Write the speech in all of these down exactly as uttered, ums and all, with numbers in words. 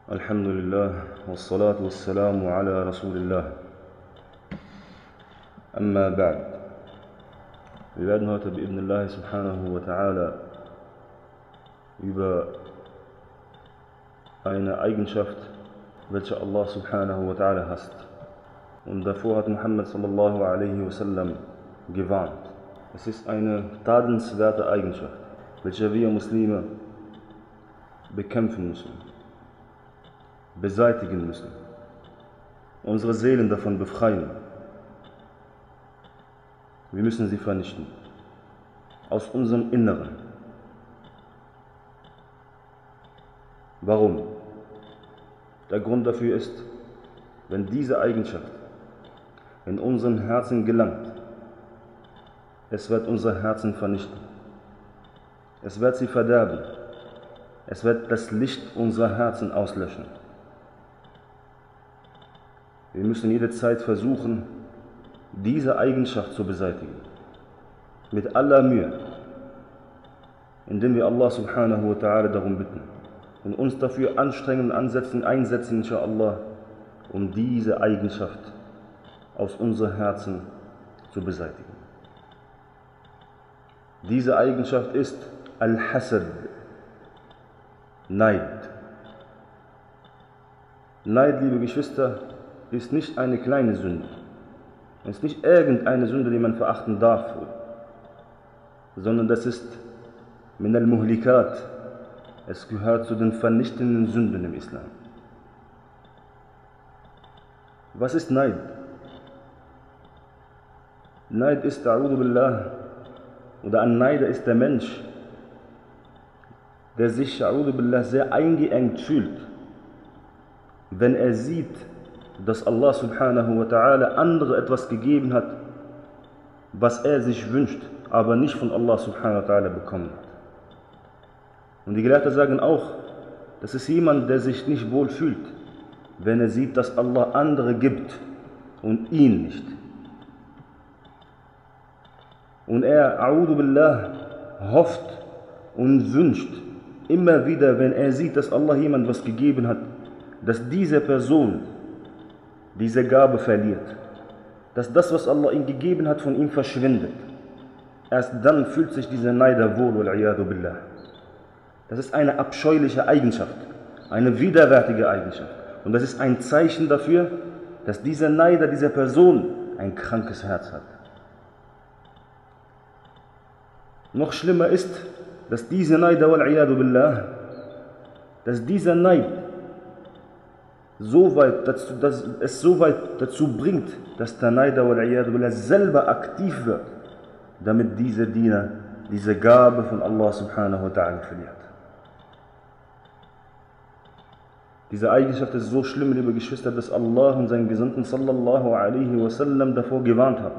Alhamdulillah, wassalatu wassalamu ala Rasulillah. Amma ba'd. Wir werden heute bi'idhnillahi subhanahu wa ta'ala über eine Eigenschaft, welche Allah subhanahu wa ta'ala hasst. Und davor hat Muhammad sallallahu alaihi wasallam gewarnt. Es ist eine tadelnswerte Eigenschaft, welche wir Muslime bekämpfen müssen, beseitigen müssen, unsere Seelen davon befreien. Wir müssen sie vernichten, aus unserem Inneren. Warum? Der Grund dafür ist, wenn diese Eigenschaft in unseren Herzen gelangt, es wird unsere Herzen vernichten. Es wird sie verderben. Es wird das Licht unserer Herzen auslöschen. Wir müssen jede Zeit versuchen, diese Eigenschaft zu beseitigen. Mit aller Mühe. Indem wir Allah subhanahu wa ta'ala darum bitten. Und uns dafür anstrengen und ansetzen, einsetzen, inshallah, um diese Eigenschaft aus unseren Herzen zu beseitigen. Diese Eigenschaft ist Al-Hasad, Neid. Neid, liebe Geschwister, ist nicht eine kleine Sünde. Es ist nicht irgendeine Sünde, die man verachten darf, sondern das ist min al-Muhlikat. Es gehört zu den vernichtenden Sünden im Islam. Was ist Neid? Neid ist, a'udhu billah, oder ein Neider ist der Mensch, der sich, a'udhu billah, sehr eingeengt fühlt, wenn er sieht, dass Allah subhanahu wa ta'ala andere etwas gegeben hat, was er sich wünscht, aber nicht von Allah subhanahu wa ta'ala bekommen hat. Und die Gelehrten sagen auch, das ist jemand, der sich nicht wohl fühlt, wenn er sieht, dass Allah andere gibt und ihn nicht. Und er, a'udhu billah, hofft und wünscht immer wieder, wenn er sieht, dass Allah jemand was gegeben hat, dass diese Person diese Gabe verliert, dass das, was Allah ihm gegeben hat, von ihm verschwindet. Erst dann fühlt sich dieser Neider wohl, wal-'iyadu billah. Das ist eine abscheuliche Eigenschaft, eine widerwärtige Eigenschaft. Und das ist ein Zeichen dafür, dass dieser Neider, diese Person ein krankes Herz hat. Noch schlimmer ist, dass dieser Neider, wal-'iyadu billah, dass dieser Neid so weit dazu, dass es so weit dazu bringt, dass der Neider, wal-'iyadu billah, selber aktiv wird, damit dieser Diener diese Gabe von Allah subhanahu wa ta'ala verliert. Diese Eigenschaft ist so schlimm, liebe Geschwister, dass Allah und sein Gesandten sallallahu alaihi wasallam davor gewarnt haben.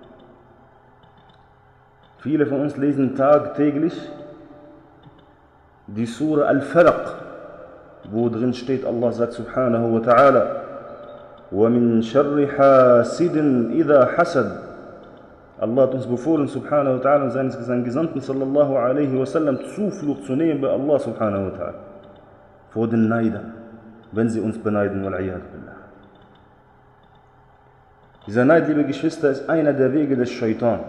Viele von uns lesen tagtäglich die Sura Al-Falaq, wo drin steht, Allah sagt subhanahu wa ta'ala, وَمِن شَرِّ حَاسِدٍ إِذَا حَسَدٍ. Allah hat uns befohlen, subhanahu wa ta'ala, und seinen Gesandten sallallahu alaihi wasallam Zuflucht zu nehmen bei Allah subhanahu wa ta'ala, vor den Neidern, wenn sie uns beneiden, wal-'iyadu billah. Dieser Neid, liebe Geschwister, ist einer der Wege des Shaitan.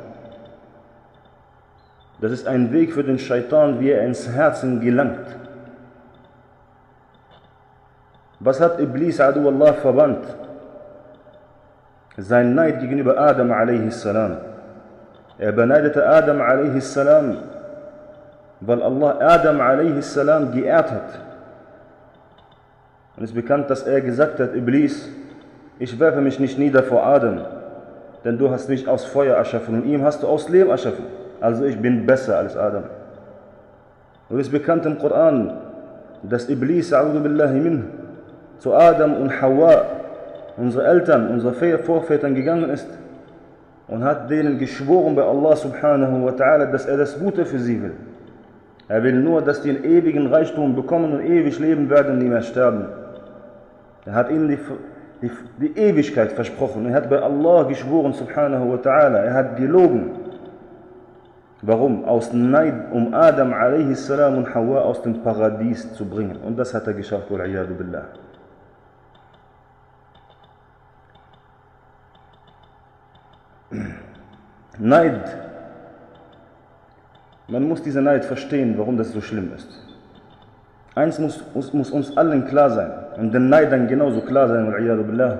Das ist ein Weg für den Shaitan, wie er ins Herzen gelangt. Was hat Iblis, adu Allah, verbannt? Sein Neid gegenüber Adam a.s. Er beneidete Adam a.s., weil Allah Adam a.s. geehrt hat. Und es ist bekannt, dass er gesagt hat, Iblis, ich werfe mich nicht nieder vor Adam, denn du hast mich aus Feuer erschaffen und ihm hast du aus Lehm erschaffen. Also ich bin besser als Adam. Und es ist bekannt im Koran, dass Iblis, a'udhu billahi min, zu Adam und Hawa, unsere Eltern, unsere Vorvätern gegangen ist und hat denen geschworen bei Allah subhanahu wa ta'ala, dass er das Gute für sie will. Er will nur, dass die einen ewigen Reichtum bekommen und ewig leben werden und nie mehr sterben. Er hat ihnen die, die, die Ewigkeit versprochen. Er hat bei Allah geschworen subhanahu wa ta'ala. Er hat gelogen. Warum? Aus Neid, um Adam a s. und Hawa aus dem Paradies zu bringen. Und das hat er geschafft, wal-'iyadu billah. Neid. Man muss diese Neid verstehen, warum das so schlimm ist. Eins muss, muss, muss uns allen klar sein, und den Neidern genauso klar sein, wal-'iyadu billah,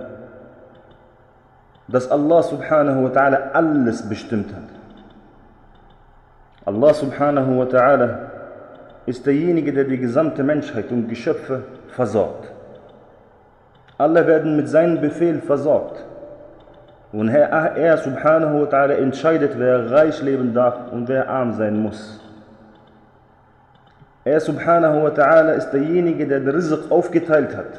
dass Allah subhanahu wa ta'ala alles bestimmt hat. Allah subhanahu wa ta'ala ist derjenige, der die gesamte Menschheit und Geschöpfe versorgt. Alle werden mit seinem Befehl versorgt. Und er, er subhanahu wa ta'ala entscheidet, wer reich leben darf und wer arm sein muss. Er subhanahu wa ta'ala ist derjenige, der den Rizq aufgeteilt hat.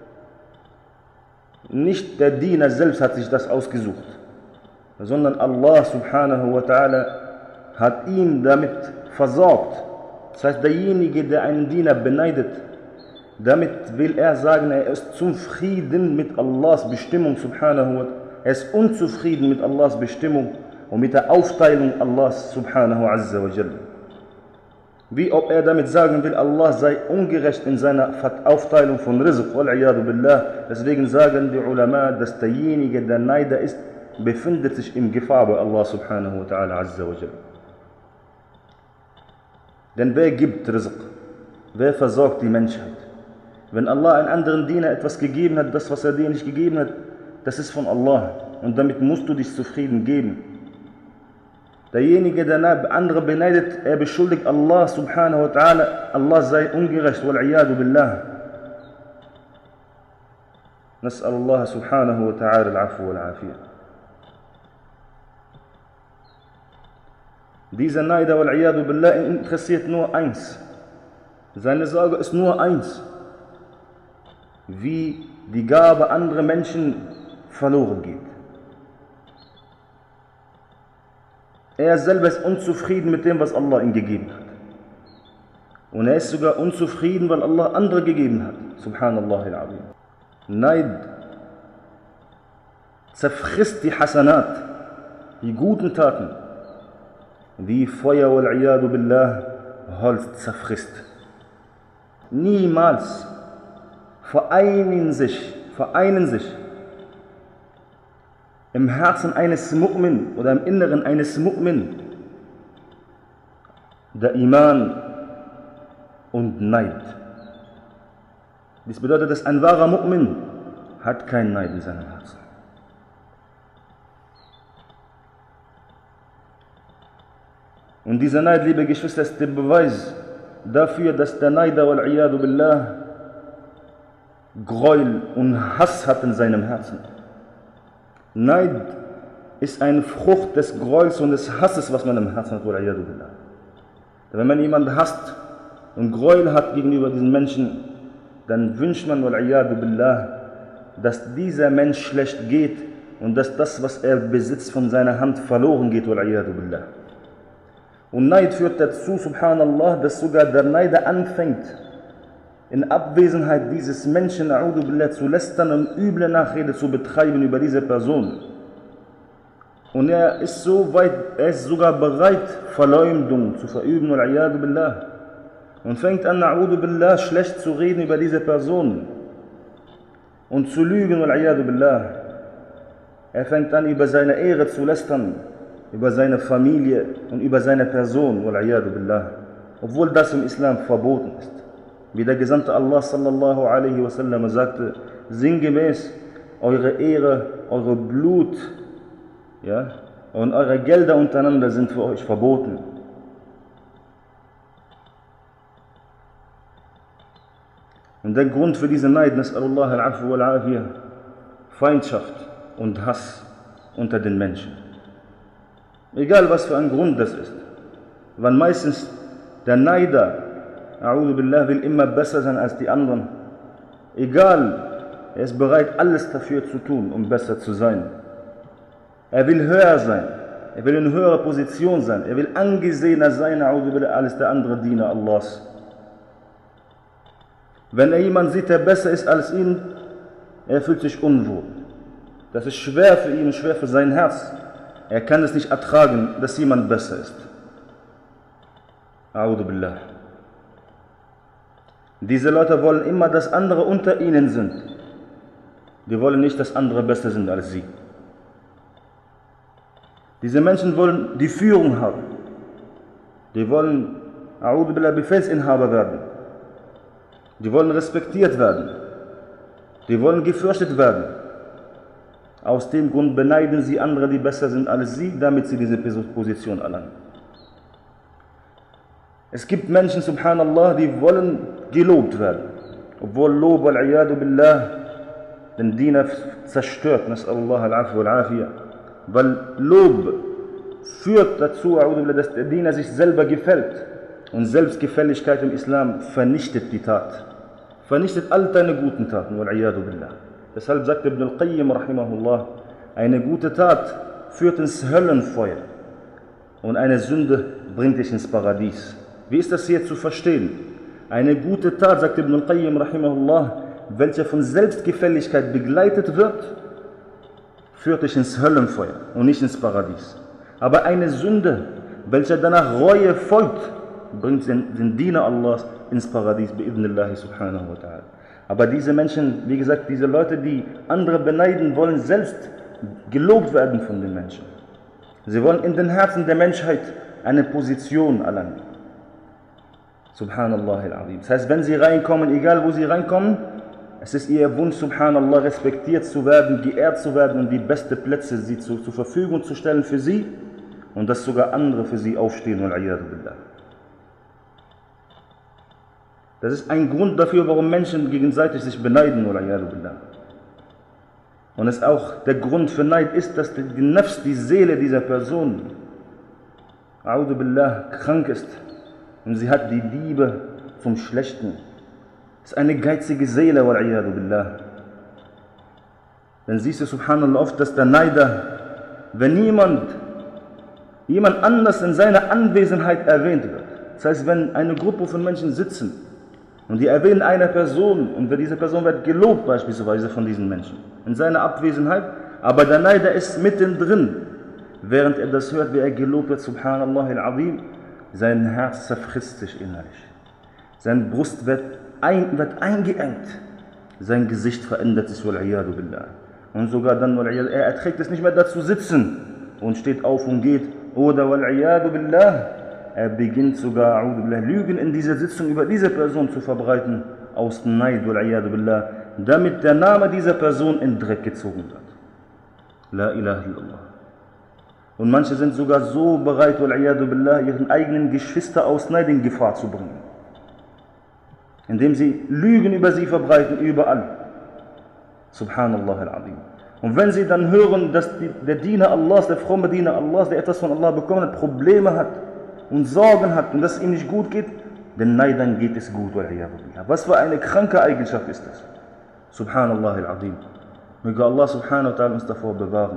Nicht der Diener selbst hat sich das ausgesucht, sondern Allah subhanahu wa ta'ala hat ihn damit versorgt. Das heißt, derjenige, der einen Diener beneidet, damit will er sagen, er ist zufrieden mit Allahs Bestimmung subhanahu wa ta'ala. Er ist unzufrieden mit Allahs Bestimmung und mit der Aufteilung Allahs subhanahu azza wa jalla. Wie ob er damit sagen will, Allah sei ungerecht in seiner Aufteilung von Rizq, wal-'iyadu billah. Deswegen sagen die Ulama, dass derjenige, der Neider ist, befindet sich in Gefahr bei Allah subhanahu wa ta'ala azza wa jalla. Denn wer gibt Rizq? Wer versorgt die Menschheit? Wenn Allah einen anderen Diener etwas gegeben hat, das, was er dir nicht gegeben hat, das ist von Allah. Und damit musst du dich zufrieden geben. Derjenige, der andere beneidet, er beschuldigt Allah subhanahu wa ta'ala, Allah sei ungerecht, wal-'iyadu billah. Nas'al Allah subhanahu wa ta'ala al-'afwa wal-'afiyah. Dieser Neider, wal-'iyadu billah, interessiert nur eins. Seine Sorge ist nur eins. Wie die Gabe anderer Menschen verloren geht. Er selber ist unzufrieden mit dem, was Allah ihm gegeben hat. Und er ist sogar unzufrieden, weil Allah andere gegeben hat. Subhanallah al-'azim. Neid zerfrisst die Hasanat, die guten Taten, wie Feuer, wal-'iyadu billah, Holz zerfrisst. Niemals vereinen sich, vereinen sich im Herzen eines Mu'min oder im Inneren eines Mu'min der Iman und Neid. Dies bedeutet, dass ein wahrer Mu'min hat keinen Neid in seinem Herzen. Und dieser Neid, liebe Geschwister, ist der Beweis dafür, dass der Neider, wal-'iyadu billah, Gräuel und Hass hat in seinem Herzen. Neid ist eine Frucht des Gräuels und des Hasses, was man im Herzen hat, wal-'iyadu billah. Wenn man jemanden hasst und Gräuel hat gegenüber diesen Menschen, dann wünscht man, wal-'iyadu billah, dass dieser Mensch schlecht geht und dass das, was er besitzt, von seiner Hand verloren geht, wal-'iyadu billah. Und Neid führt dazu, subhanallah, dass sogar der Neider anfängt, in Abwesenheit dieses Menschen, a'udhu billah, zu lästern und üble Nachrede zu betreiben über diese Person. Und er ist so weit, er ist sogar bereit, Verleumdung zu verüben, wal-'iyadu billah. Und fängt an, a'udhu billah, schlecht zu reden über diese Person. Und zu lügen, wal-'iyadu billah. Er fängt an, über seine Ehre zu lästern, über seine Familie und über seine Person, wal-'iyadu billah. Obwohl das im Islam verboten ist. Wie der Gesandte Allah sallallahu alaihi wasallam sagte, sinngemäß, eure Ehre, eure Blut, ja, und eure Gelder untereinander sind für euch verboten. Und der Grund für diese Neid, nas'alullah al-'afwa wal-'afiyah, Feindschaft und Hass unter den Menschen. Egal was für ein Grund das ist. Weil meistens der Neider, a'udhu billah, will immer besser sein als die anderen. Egal, er ist bereit, alles dafür zu tun, um besser zu sein. Er will höher sein, er will in höherer Position sein, er will angesehener sein, a'udhu billah, als der andere Diener Allahs. Wenn er jemanden sieht, der besser ist als ihn, er fühlt sich unwohl. Das ist schwer für ihn, schwer für sein Herz. Er kann es nicht ertragen, dass jemand besser ist. A'udhu billah. Diese Leute wollen immer, dass andere unter ihnen sind. Die wollen nicht, dass andere besser sind als sie. Diese Menschen wollen die Führung haben. Die wollen, A'udhu billah, Befehlsinhaber werden. Die wollen respektiert werden. Die wollen gefürchtet werden. Aus dem Grund beneiden sie andere, die besser sind als sie, damit sie diese Position erlangen. Es gibt Menschen, subhanallah, die wollen gelobt werden. Obwohl Lob, wal-'iyadu billah, den Diener zerstört. Nas'allah al-'afwa wal-'afiyah. Weil Lob führt dazu, dass der Diener sich selber gefällt. Und Selbstgefälligkeit im Islam vernichtet die Tat. Vernichtet all deine guten Taten. Wal-'iyadu billah. Deshalb sagt Ibn al-Qayyim, rahimahullah, eine gute Tat führt ins Höllenfeuer. Und eine Sünde bringt dich ins Paradies. Wie ist das hier zu verstehen? Eine gute Tat, sagt Ibn al-Qayyim, rahimahullah, welche von Selbstgefälligkeit begleitet wird, führt dich ins Höllenfeuer und nicht ins Paradies. Aber eine Sünde, welche danach Reue folgt, bringt den, den Diener Allahs ins Paradies, bi'idhnillahi subhanahu wa ta'ala. Aber diese Menschen, wie gesagt, diese Leute, die andere beneiden, wollen selbst gelobt werden von den Menschen. Sie wollen in den Herzen der Menschheit eine Position erlangen. Subhanallah al-Azim. Das heißt, wenn sie reinkommen, egal wo sie reinkommen, es ist ihr Wunsch, subhanallah, respektiert zu werden, geehrt zu werden und die besten Plätze sie zu, zur Verfügung zu stellen für sie und dass sogar andere für sie aufstehen. Wal-'iyadu billah. Das ist ein Grund dafür, warum Menschen gegenseitig sich beneiden. Wal-'iyadu billah. Und es auch der Grund für Neid ist, dass die Nafs, die Seele dieser Person, A'udhu billah, krank ist. Und sie hat die Liebe zum Schlechten. Das ist eine geizige Seele, wal-'iyadu billah. Dann siehst du, subhanallah, oft, dass der Neider, wenn jemand, jemand anders in seiner Anwesenheit erwähnt wird. Das heißt, wenn eine Gruppe von Menschen sitzen und die erwähnen eine Person und diese Person wird gelobt beispielsweise von diesen Menschen in seiner Abwesenheit, aber der Neider ist mittendrin, während er das hört, wie er gelobt wird, subhanallah al-'azim, sein Herz zerfrisst sich innerlich. Seine Brust wird, ein, wird eingeengt. Sein Gesicht verändert sich, wal-'iyadu billah. Und sogar dann, er erträgt es nicht mehr, da zu sitzen und steht auf und geht. Oder, wal-'iyadu billah, er beginnt sogar, a'udhu billah, Lügen in dieser Sitzung über diese Person zu verbreiten, aus Neid, wal-'iyadu billah, damit der Name dieser Person in Dreck gezogen wird. La ilaha illallah. Und manche sind sogar so bereit, wal-'iyadu billah, ihren eigenen Geschwister aus Neid in Gefahr zu bringen. Indem sie Lügen über sie verbreiten, überall. Subhanallah al-'azim. Und wenn sie dann hören, dass die, der Diener Allahs, der fromme Diener Allahs, der etwas von Allah bekommen hat, Probleme hat und Sorgen hat und dass es ihm nicht gut geht, den Neidern geht es gut, wal-'iyadu billah. Was für eine kranke Eigenschaft ist das? Subhanallah al-'azim. Möge Allah subhanahu wa ta'ala uns davor bewahren.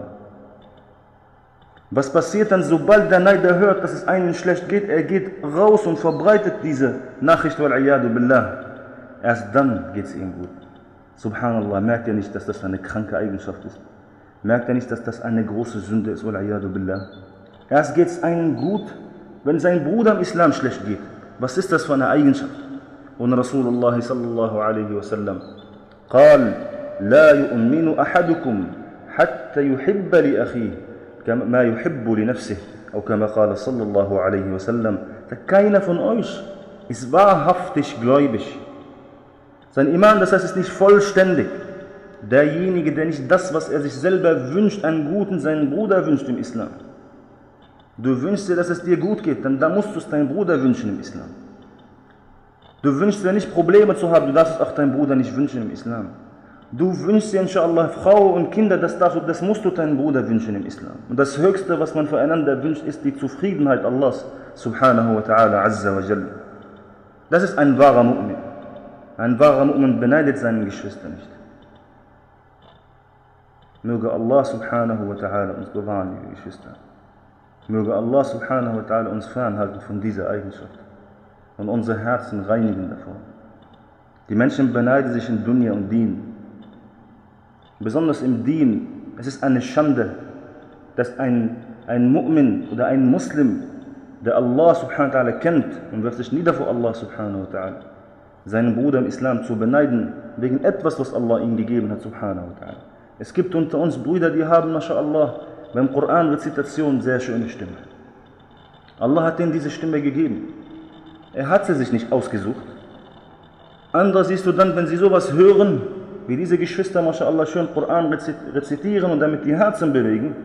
Was passiert dann, sobald der Neider hört, dass es einem schlecht geht? Er geht raus und verbreitet diese Nachricht, wal-'iyadu billah. Erst dann geht es ihm gut. Subhanallah, merkt er nicht, dass das eine kranke Eigenschaft ist? Merkt er nicht, dass das eine große Sünde ist, wal-'iyadu billah? Erst geht es einem gut, wenn sein Bruder im Islam schlecht geht. Was ist das für eine Eigenschaft? Und Rasulullah sallallahu alaihi wasallam قال لا يؤمن أحدكم حتى يحب لأخيه ما يحب لنفسه أو كما قال صلى الله عليه وسلم. Keiner von euch ist wahrhaftig gläubig. Sein Iman, das heißt, ist nicht vollständig. Derjenige, der nicht das, was er sich selber wünscht, an Guten seinen Bruder wünscht im Islam. Du wünschst dir, dass es dir gut geht, dann da musst du es deinem Bruder wünschen im Islam. Du wünschst dir nicht Probleme zu haben, du darfst es auch deinem Bruder nicht wünschen im Islam. Du wünschst dir inshallah Frau und Kinder, das, darfst du, das musst du deinem Bruder wünschen im Islam. Und das Höchste, was man füreinander wünscht, ist die Zufriedenheit Allahs subhanahu wa ta'ala azza wa jalla. Das ist ein wahrer Mu'min. Ein wahrer Mu'min beneidet seinen Geschwister nicht. Möge Allah subhanahu wa ta'ala uns bewahren, liebe Geschwister. Möge Allah subhanahu wa ta'ala uns fernhalten von dieser Eigenschaft und unsere Herzen reinigen davon. Die Menschen beneiden sich in Dunya und Dien. Besonders im Dien. Es ist eine Schande, dass ein, ein Mu'min oder ein Muslim der Allah subhanahu wa ta'ala kennt und wirft sich nieder vor Allah subhanahu wa ta'ala, seinen Bruder im Islam zu beneiden, wegen etwas, was Allah ihm gegeben hat subhanahu wa ta'ala. Es gibt unter uns Brüder, die haben, mashallah, beim Koran-Rezitation sehr schöne Stimme. Allah hat ihnen diese Stimme gegeben. Er hat sie sich nicht ausgesucht. Andere siehst du dann, wenn sie sowas hören, wie diese Geschwister, mashallah, schön Koran rezitieren und damit die Herzen bewegen,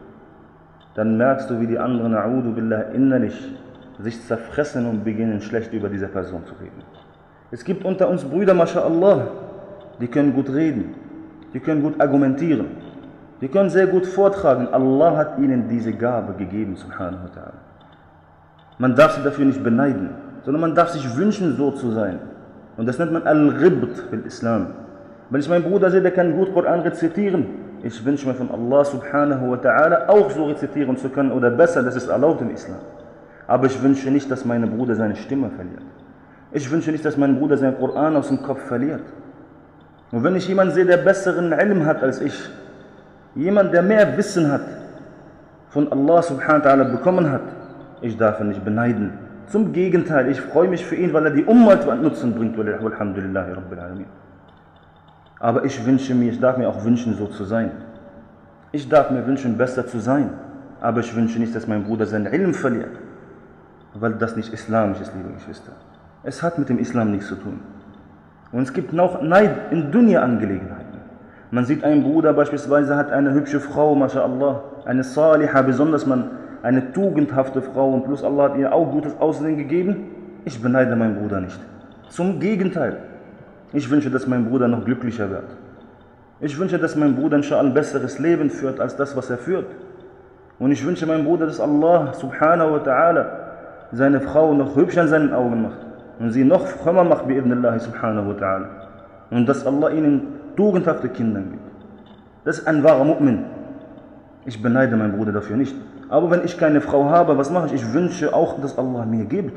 dann merkst du, wie die anderen, a'udhu billah, innerlich sich zerfressen und beginnen, schlecht über diese Person zu reden. Es gibt unter uns Brüder, mashallah, die können gut reden, die können gut argumentieren, die können sehr gut vortragen. Allah hat ihnen diese Gabe gegeben, subhanahu wa ta'ala. Man darf sie dafür nicht beneiden, sondern man darf sich wünschen, so zu sein. Und das nennt man Al-Ribt im Islam. Wenn ich meinen Bruder sehe, der kann gut Koran rezitieren, ich wünsche mir von Allah subhanahu wa ta'ala auch so rezitieren zu können oder besser, das ist erlaubt im Islam. Aber ich wünsche nicht, dass mein Bruder seine Stimme verliert. Ich wünsche nicht, dass mein Bruder seinen Koran aus dem Kopf verliert. Und wenn ich jemanden sehe, der besseren Ilm hat als ich, jemand, der mehr Wissen hat, von Allah subhanahu wa ta'ala bekommen hat, ich darf ihn nicht beneiden. Zum Gegenteil, ich freue mich für ihn, weil er die Umwelt Nutzen bringt. Walhamdulillahi Rabbil Alamin. Aber ich wünsche mir, ich darf mir auch wünschen, so zu sein. Ich darf mir wünschen, besser zu sein. Aber ich wünsche nicht, dass mein Bruder seinen Ilm verliert. Weil das nicht islamisch ist, liebe Geschwister. Es hat mit dem Islam nichts zu tun. Und es gibt noch Neid in Dunya-Angelegenheiten. Man sieht, einen Bruder beispielsweise hat eine hübsche Frau, mashallah, eine Saliha, besonders man, eine tugendhafte Frau, und plus Allah hat ihr auch gutes Aussehen gegeben. Ich beneide meinen Bruder nicht. Zum Gegenteil. Ich wünsche, dass mein Bruder noch glücklicher wird. Ich wünsche, dass mein Bruder inshallah ein besseres Leben führt, als das, was er führt. Und ich wünsche meinem Bruder, dass Allah subhanahu wa ta'ala seine Frau noch hübsch an seinen Augen macht. Und sie noch frömmer macht, bi ibnillahi subhanahu wa ta'ala. Und dass Allah ihnen tugendhafte Kinder gibt. Das ist ein wahrer Mu'min. Ich beneide meinen Bruder dafür nicht. Aber wenn ich keine Frau habe, was mache ich? Ich wünsche auch, dass Allah mir gibt.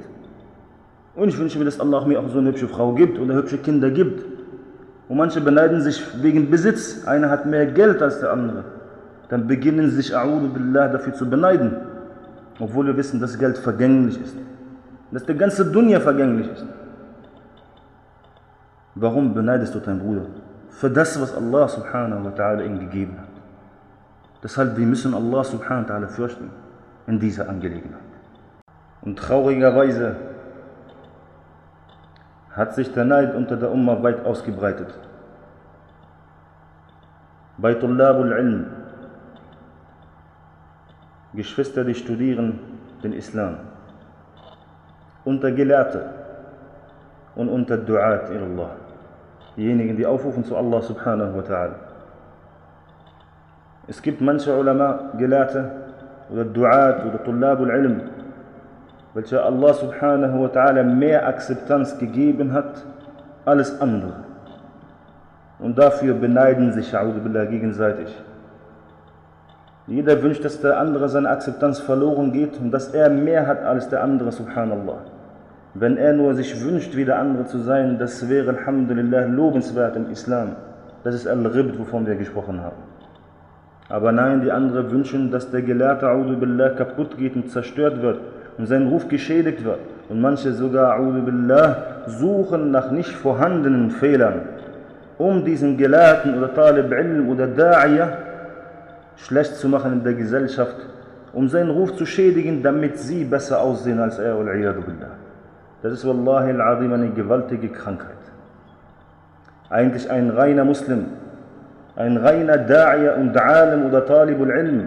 Und ich wünsche mir, dass Allah mir auch so eine hübsche Frau gibt oder hübsche Kinder gibt. Und manche beneiden sich wegen Besitz. Einer hat mehr Geld als der andere. Dann beginnen sie sich, a'udhu billah, dafür zu beneiden. Obwohl wir wissen, dass Geld vergänglich ist. Dass der ganze Dunya vergänglich ist. Warum beneidest du deinen Bruder? Für das, was Allah subhanahu wa ta'ala ihm gegeben hat. Deshalb, wir müssen Allah subhanahu wa ta'ala fürchten in dieser Angelegenheit. Und traurigerweise hat sich der Neid unter der Umma weit ausgebreitet. Bei Tullabul Ilm, Geschwister, die studieren den Islam, unter Gelehrte und unter Du'at ilallah, diejenigen, die aufrufen zu Allah subhanahu wa ta'ala. Es gibt manche Ulama, Gelehrte oder Du'at oder Tullabul Ilm, welche Allah subhanahu wa ta'ala mehr Akzeptanz gegeben hat als andere. Und dafür beneiden sich a'udhu billah gegenseitig. Jeder wünscht, dass der andere seine Akzeptanz verloren geht und dass er mehr hat als der andere, subhanallah. Wenn er nur sich wünscht, wie der andere zu sein, das wäre alhamdulillah lobenswert im Islam. Das ist Al-Ribt, wovon wir gesprochen haben. Aber nein, die anderen wünschen, dass der Gelehrte a'udhu billah kaputt geht und zerstört wird und sein Ruf geschädigt wird. Und manche sogar, a'udhu billah, suchen nach nicht vorhandenen Fehlern, um diesen Gelehrten oder Talib Ilm oder Da'iyah schlecht zu machen in der Gesellschaft, um seinen Ruf zu schädigen, damit sie besser aussehen als er. Das ist wallahi al-azim eine gewaltige Krankheit. Eigentlich ein reiner Muslim, ein reiner Da'iyah und Alim oder Talibul Ilm,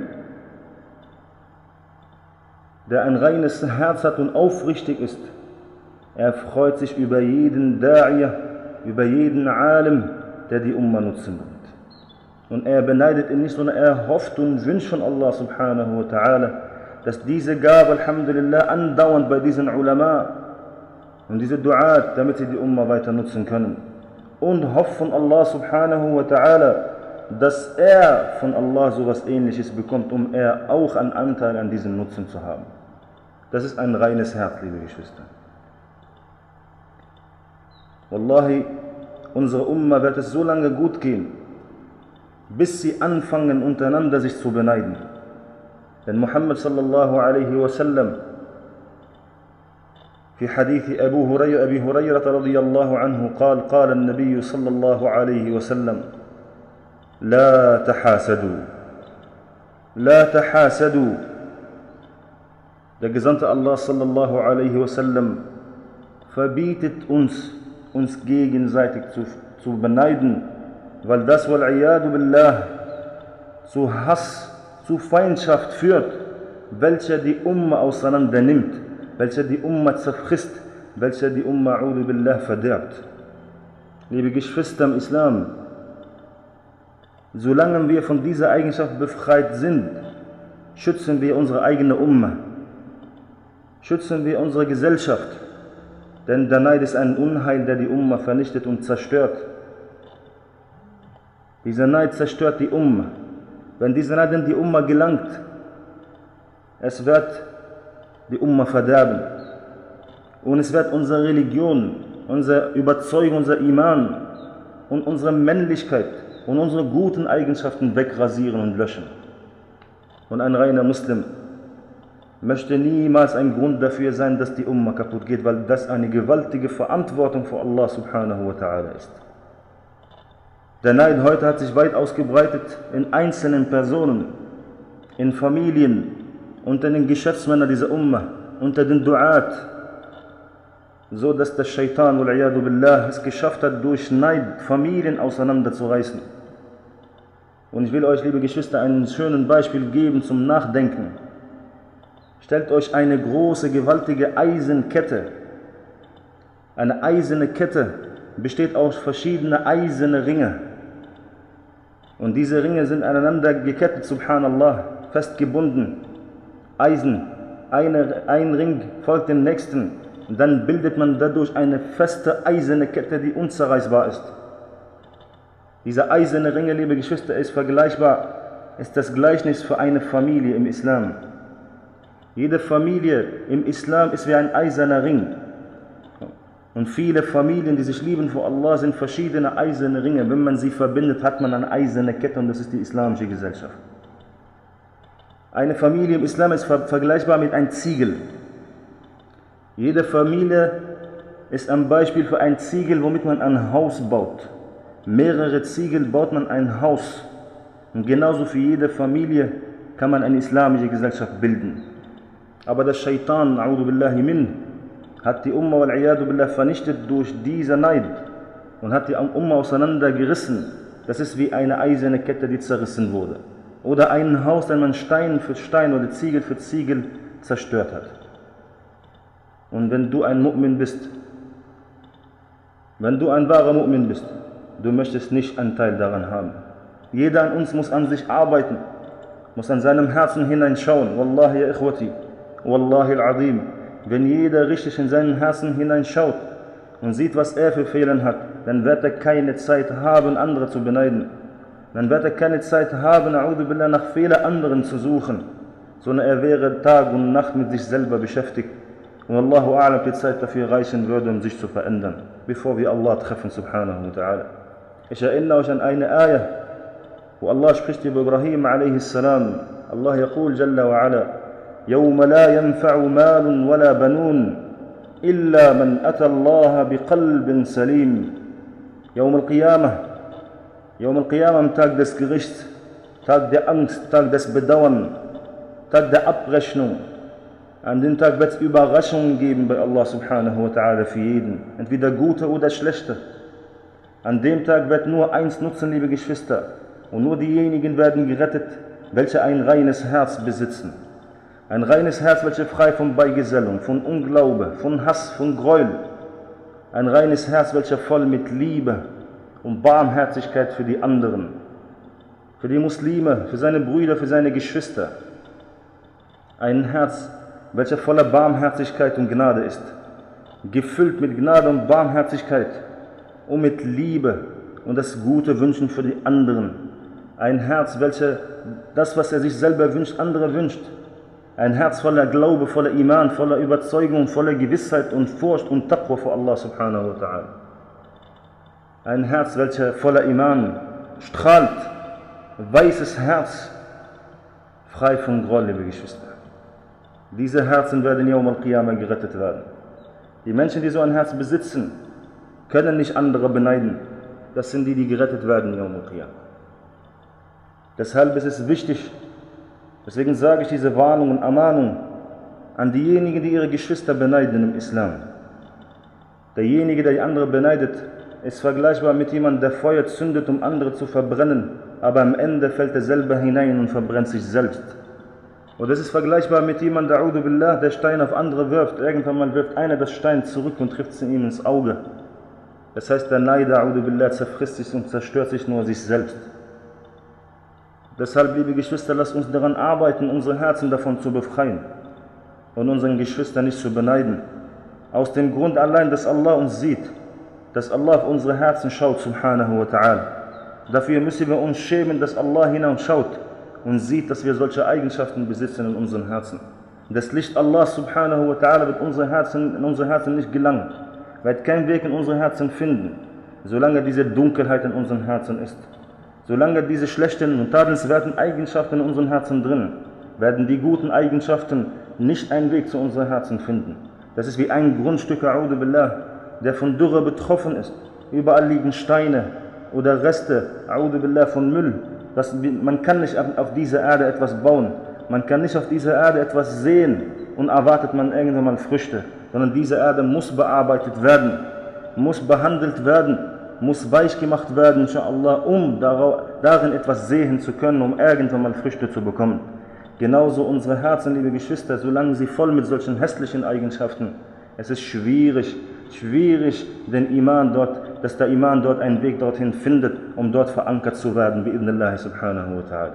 der ein reines Herz hat und aufrichtig ist, er freut sich über jeden Da'iyah, über jeden Alim, der die Umma nutzen bringt. Und er beneidet ihn nicht, sondern er hofft und wünscht von Allah subhanahu wa ta'ala, dass diese Gabe, alhamdulillah, andauernd bei diesen Ulama und diese Du'at, damit sie die Umma weiter nutzen können. Und hofft von Allah subhanahu wa ta'ala, dass er von Allah sowas Ähnliches bekommt, um er auch einen Anteil an diesem Nutzen zu haben. Das ist ein reines Herz, liebe Geschwister. Wallahi, unsere Umma wird es so lange gut gehen, bis sie anfangen, untereinander sich zu beneiden. Denn Muhammad sallallahu alaihi wasallam في حديث أبو هريرة أبي هريرة رضي الله عنه قال قال النبي صلى الله عليه وسلم لا تحاسدوا لا تحاسدوا. Der Gesandte Allah sallallahu alaihi wasallam verbietet uns, uns gegenseitig zu, zu beneiden, weil das wal-iyadu billah zu Hass, zu Feindschaft führt, welcher die Umma auseinander nimmt, welcher die Umma zerfrisst, welcher die Umma a'udhu billah verderbt. Liebe Geschwister im Islam, solange wir von dieser Eigenschaft befreit sind, schützen wir unsere eigene Umma, schützen wir unsere Gesellschaft, denn der Neid ist ein Unheil, der die Umma vernichtet und zerstört. Dieser Neid zerstört die Umma. Wenn dieser Neid in die Umma gelangt, es wird die Umma verderben. Und es wird unsere Religion, unsere Überzeugung, unser Iman und unsere Männlichkeit und unsere guten Eigenschaften wegrasieren und löschen. Und ein reiner Muslim möchte niemals ein Grund dafür sein, dass die Umma kaputt geht, weil das eine gewaltige Verantwortung vor Allah subhanahu wa ta'ala ist. Der Neid heute hat sich weit ausgebreitet in einzelnen Personen, in Familien, unter den Geschäftsmännern dieser Umma, unter den Du'at, so dass der Shaitan wal-iyadu billah es geschafft hat, durch Neid Familien auseinanderzureißen. Und ich will euch, liebe Geschwister, ein schönes Beispiel geben zum Nachdenken. Stellt euch eine große, gewaltige Eisenkette. Eine eiserne Kette besteht aus verschiedenen eisernen Ringen. Und diese Ringe sind aneinander gekettet, subhanallah, festgebunden. Eisen, eine, ein Ring folgt dem nächsten. Und dann bildet man dadurch eine feste eiserne Kette, die unzerreißbar ist. Diese eiserne Ringe, liebe Geschwister, ist vergleichbar, ist das Gleichnis für eine Familie im Islam. Jede Familie im Islam ist wie ein eiserner Ring. Und viele Familien, die sich lieben vor Allah, sind verschiedene eiserne Ringe. Wenn man sie verbindet, hat man eine eiserne Kette und das ist die islamische Gesellschaft. Eine Familie im Islam ist vergleichbar mit einem Ziegel. Jede Familie ist ein Beispiel für ein Ziegel, womit man ein Haus baut. Mehrere Ziegel baut man ein Haus. Und genauso für jede Familie kann man eine islamische Gesellschaft bilden. Aber der Shaitan, a'udhu billahi min, hat die Umma wal-iyadu billah vernichtet durch diese Neid und hat die Umma auseinandergerissen. Das ist wie eine eiserne Kette, die zerrissen wurde. Oder ein Haus, das man Stein für Stein oder Ziegel für Ziegel zerstört hat. Und wenn du ein Mu'min bist, wenn du ein wahrer Mu'min bist, du möchtest nicht Anteil daran haben. Jeder an uns muss an sich arbeiten, muss an seinem Herzen hineinschauen. Wallahi ya ikhwati, Wallahi al-Azim, wenn jeder richtig in seinen Herzen hineinschaut und sieht, was er für Fehler hat, dann wird er keine Zeit haben, andere zu beneiden. Dann wird er keine Zeit haben, a'udhu billah, nach Fehlern anderen zu suchen, sondern er wäre Tag und Nacht mit sich selber beschäftigt. Und Allahu a'lam, die Zeit dafür reichen würde, um sich zu verändern, bevor wir Allah treffen, subhanahu wa ta'ala. Ich erinnere euch an eine Ayah, wo Allah spricht über Ibrahim a.s. Allah yaqul jalla wa ala, يوم لا ينفع مال ولا بنون إلا من أتى الله بقلب سليم. يوم القيامة, يوم القيامة am Tag des Gerichts, Tag der Angst, Tag des Bedauern, Tag der Abrechnung. An dem Tag wird es Überraschungen geben bei Allah subhanahu wa ta'ala für jeden, entweder gute oder schlechte. An dem Tag wird nur eins nutzen, liebe Geschwister, und nur diejenigen werden gerettet, welche ein reines Herz besitzen. Ein reines Herz, welches frei von Beigesellung, von Unglaube, von Hass, von Gräuel. Ein reines Herz, welches voll mit Liebe und Barmherzigkeit für die anderen, für die Muslime, für seine Brüder, für seine Geschwister. Ein Herz, welches voller Barmherzigkeit und Gnade ist, gefüllt mit Gnade und Barmherzigkeit und mit Liebe und das Gute wünschen für die anderen. Ein Herz, welches das, was er sich selber wünscht, andere wünscht. Ein Herz voller Glaube, voller Iman, voller Überzeugung, voller Gewissheit und Furcht und Taqwa vor Allah subhanahu wa ta'ala. Ein Herz, welches voller Iman strahlt, weißes Herz, frei von Groll, liebe Geschwister. Diese Herzen werden Yawm al-Qiyamah gerettet werden. Die Menschen, die so ein Herz besitzen, können nicht andere beneiden. Das sind die, die gerettet werden, Yawm al-Qiyamah. Deshalb ist es wichtig, deswegen sage ich diese Warnung und Ermahnung an diejenigen, die ihre Geschwister beneiden im Islam. Derjenige, der die andere beneidet, ist vergleichbar mit jemandem, der Feuer zündet, um andere zu verbrennen, aber am Ende fällt er selber hinein und verbrennt sich selbst. Und das ist vergleichbar mit jemandem, A'udhu Billah, der Stein auf andere wirft. Irgendwann mal wirft einer das Stein zurück und trifft es ihm ins Auge. Das heißt, der Neider, A'udhu Billah, zerfrisst sich und zerstört sich nur sich selbst. Deshalb, liebe Geschwister, lasst uns daran arbeiten, unsere Herzen davon zu befreien und unseren Geschwistern nicht zu beneiden. Aus dem Grund allein, dass Allah uns sieht, dass Allah auf unsere Herzen schaut, subhanahu wa ta'ala. Dafür müssen wir uns schämen, dass Allah hinausschaut und sieht, dass wir solche Eigenschaften besitzen in unseren Herzen. Das Licht Allah subhanahu wa ta'ala wird unsere Herzen, in unsere Herzen nicht gelangen, wird keinen Weg in unsere Herzen finden, solange diese Dunkelheit in unseren Herzen ist. Solange diese schlechten und tadelnswerten Eigenschaften in unseren Herzen drin, werden die guten Eigenschaften nicht einen Weg zu unseren Herzen finden. Das ist wie ein Grundstück, A'udhu Billah, der von Dürre betroffen ist. Überall liegen Steine oder Reste, A'udhu Billah, von Müll. Das, man kann nicht auf dieser Erde etwas bauen. Man kann nicht auf dieser Erde etwas sehen und erwartet man irgendwann mal Früchte. Sondern diese Erde muss bearbeitet werden, muss behandelt werden, muss weich gemacht werden, inshallah, um darin etwas sehen zu können, um irgendwann mal Früchte zu bekommen. Genauso unsere Herzen, liebe Geschwister, solange sie voll mit solchen hässlichen Eigenschaften, es ist schwierig, schwierig, den Iman dort, dass der Iman dort einen Weg dorthin findet, um dort verankert zu werden, bi'idhnillahi subhanahu wa ta'ala.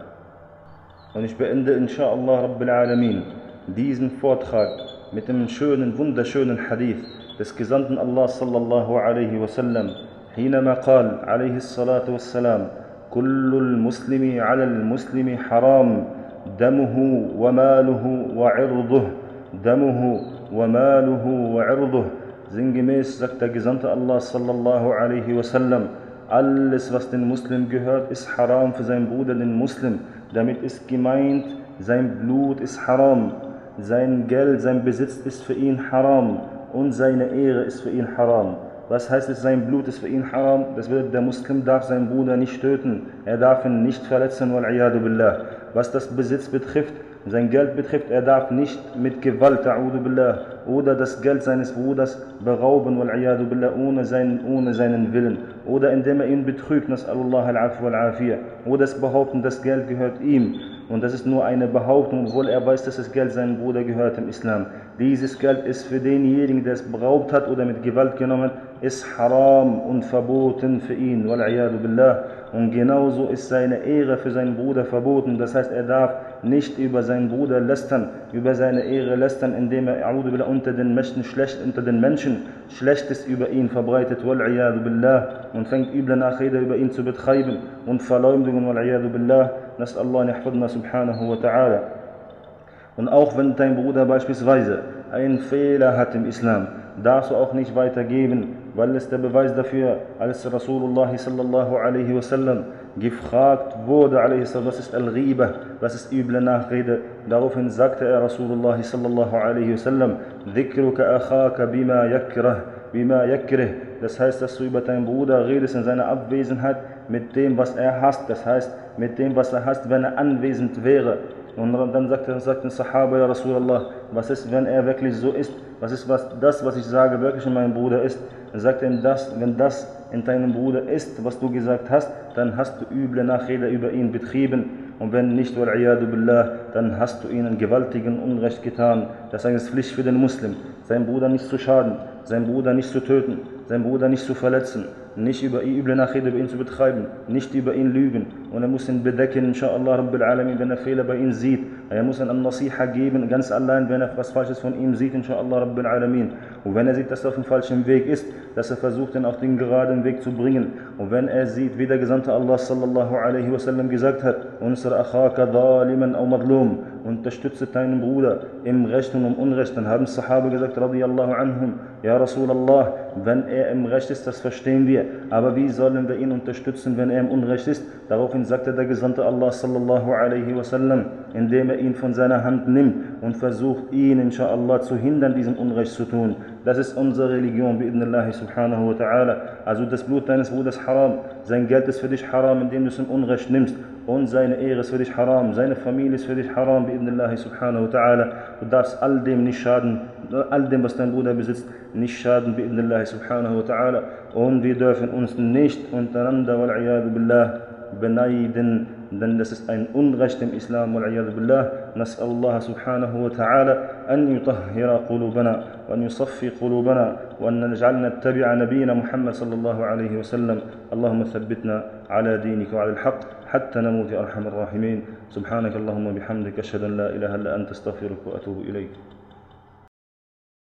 Und ich beende, inshallah, Rabbil Alamin, diesen Vortrag mit dem schönen, wunderschönen Hadith des Gesandten Allah sallallahu alaihi wasallam, حينما قال عليه الصلاة والسلام كل المسلم على المسلم حرام دمه وماله وعرضه دمه وماله وعرضه. Sinngemäß sagt der Gesandte Allah sallallahu alaihi wasallam, alles was den Muslim gehört, ist haram für seinen Bruder, den Muslim. Damit ist gemeint, sein Blut ist haram, sein Geld, sein Besitz ist für ihn haram und seine Ehre ist für ihn haram. Was heißt es, sein Blut ist für ihn haram? Das bedeutet, der Muslim darf seinen Bruder nicht töten, er darf ihn nicht verletzen, wal-iyadu billah. Was das Besitz betrifft, sein Geld betrifft, er darf nicht mit Gewalt, a'udhu billah, oder das Geld seines Bruders berauben, wal-iyadu billah, ohne seinen, ohne seinen Willen, oder indem er ihn betrügt, nas'alullah al-afu wal-afiyah, oder das Behaupten, das Geld gehört ihm. Und das ist nur eine Behauptung, obwohl er weiß, dass das Geld seinem Bruder gehört im Islam. Dieses Geld ist für denjenigen, der es beraubt hat oder mit Gewalt genommen, ist haram und verboten für ihn. Wal-iyadu billah. Und genauso ist seine Ehre für seinen Bruder verboten. Das heißt, er darf nicht über seinen Bruder lästern, über seine Ehre lästern, indem er billah, unter den Menschen schlecht, unter den Menschen Schlechtes über ihn verbreitet. Wal-iyadu billah. Und fängt üble Nachrede über ihn zu betreiben und Verleumdungen. Wal-iyadu billah. Nas'allah yahfadna subhanahu wa ta'ala. Und auch wenn dein Bruder beispielsweise einen Fehler hat im Islam, darfst du auch nicht weitergeben, weil es der Beweis dafür, als Rasulullah sallallahu alaihi wasallam gefragt wurde, was ist Al-Ghiba, was ist üble Nachrede, daraufhin sagte er Rasulullah sallallahu alaihi wasallam, dhikruka akhaka bima yakrah, bima yakrih. Das heißt, dass du über deinen Bruder redest in seiner Abwesenheit mit dem, was er hasst, das heißt, mit dem, was er hasst, wenn er anwesend wäre. Und dann sagt er, sagt ein Sahaba, ja Rasulallah, was ist, wenn er wirklich so ist? Was ist was, das, was ich sage, wirklich in meinem Bruder ist? Er sagt ihm, das, wenn das in deinem Bruder ist, was du gesagt hast, dann hast du üble Nachrede über ihn betrieben. Und wenn nicht, wal-iyadu billah, dann hast du ihnen gewaltigen Unrecht getan. Das heißt, es ist Pflicht für den Muslim, seinen Bruder nicht zu schaden, seinen Bruder nicht zu töten, seinen Bruder nicht zu verletzen, nicht über ihn üble Nachrede über ihn zu betreiben, nicht über ihn lügen. Und er muss ihn bedecken, inshallah Rabbil Alamin, wenn er Fehler bei ihm sieht. Er muss ihn an Nasiha geben, ganz allein, wenn er was Falsches von ihm sieht, inshallah Rabbil Alamin. Und wenn er sieht, dass er auf dem falschen Weg ist, dass er versucht, ihn auf den geraden Weg zu bringen. Und wenn er sieht, wie der Gesandte Allah sallallahu alaihi wasallam gesagt hat, unsere akhaka zaliman aw madlum, unterstütze deinen Bruder im Recht und im Unrecht. Dann haben Sahaba gesagt, radiyallahu anhum, ja Rasulallah, wenn er im Recht ist, das verstehen wir. Aber wie sollen wir ihn unterstützen, wenn er im Unrecht ist? Daraufhin sagte der Gesandte Allah sallallahu alaihi wasallam, indem er ihn von seiner Hand nimmt und versucht, ihn inshallah zu hindern, diesem Unrecht zu tun. Das ist unsere Religion, bi'idhnillahi subhanahu wa ta'ala. Also das Blut deines Bruders haram, sein Geld ist für dich haram, indem du es im Unrecht nimmst. Und seine Ehre ist für dich haram, seine Familie ist für dich haram, bi'idhnillahi subhanahu wa ta'ala. Du darfst all dem nicht schaden, all dem, was dein Bruder besitzt, nicht schaden, bi'idhnillahi subhanahu wa ta'ala. Und wir dürfen uns nicht untereinander, wal'iyadu billah, beneiden, denn das ist ein Unrecht im Islam, wal'iyadu billah. نسأل الله سبحانه وتعالى أن يطهر قلوبنا وأن يصفي قلوبنا وأن نجعلنا نتبع نبينا محمد صلى الله عليه وسلم. اللهم ثبتنا على دينك وعلى الحق حتى نموت يا أرحم الراحمين. سبحانك اللهم وبحمدك أشهد أن لا إله إلا أنت أستغفرك وأتوب إليك.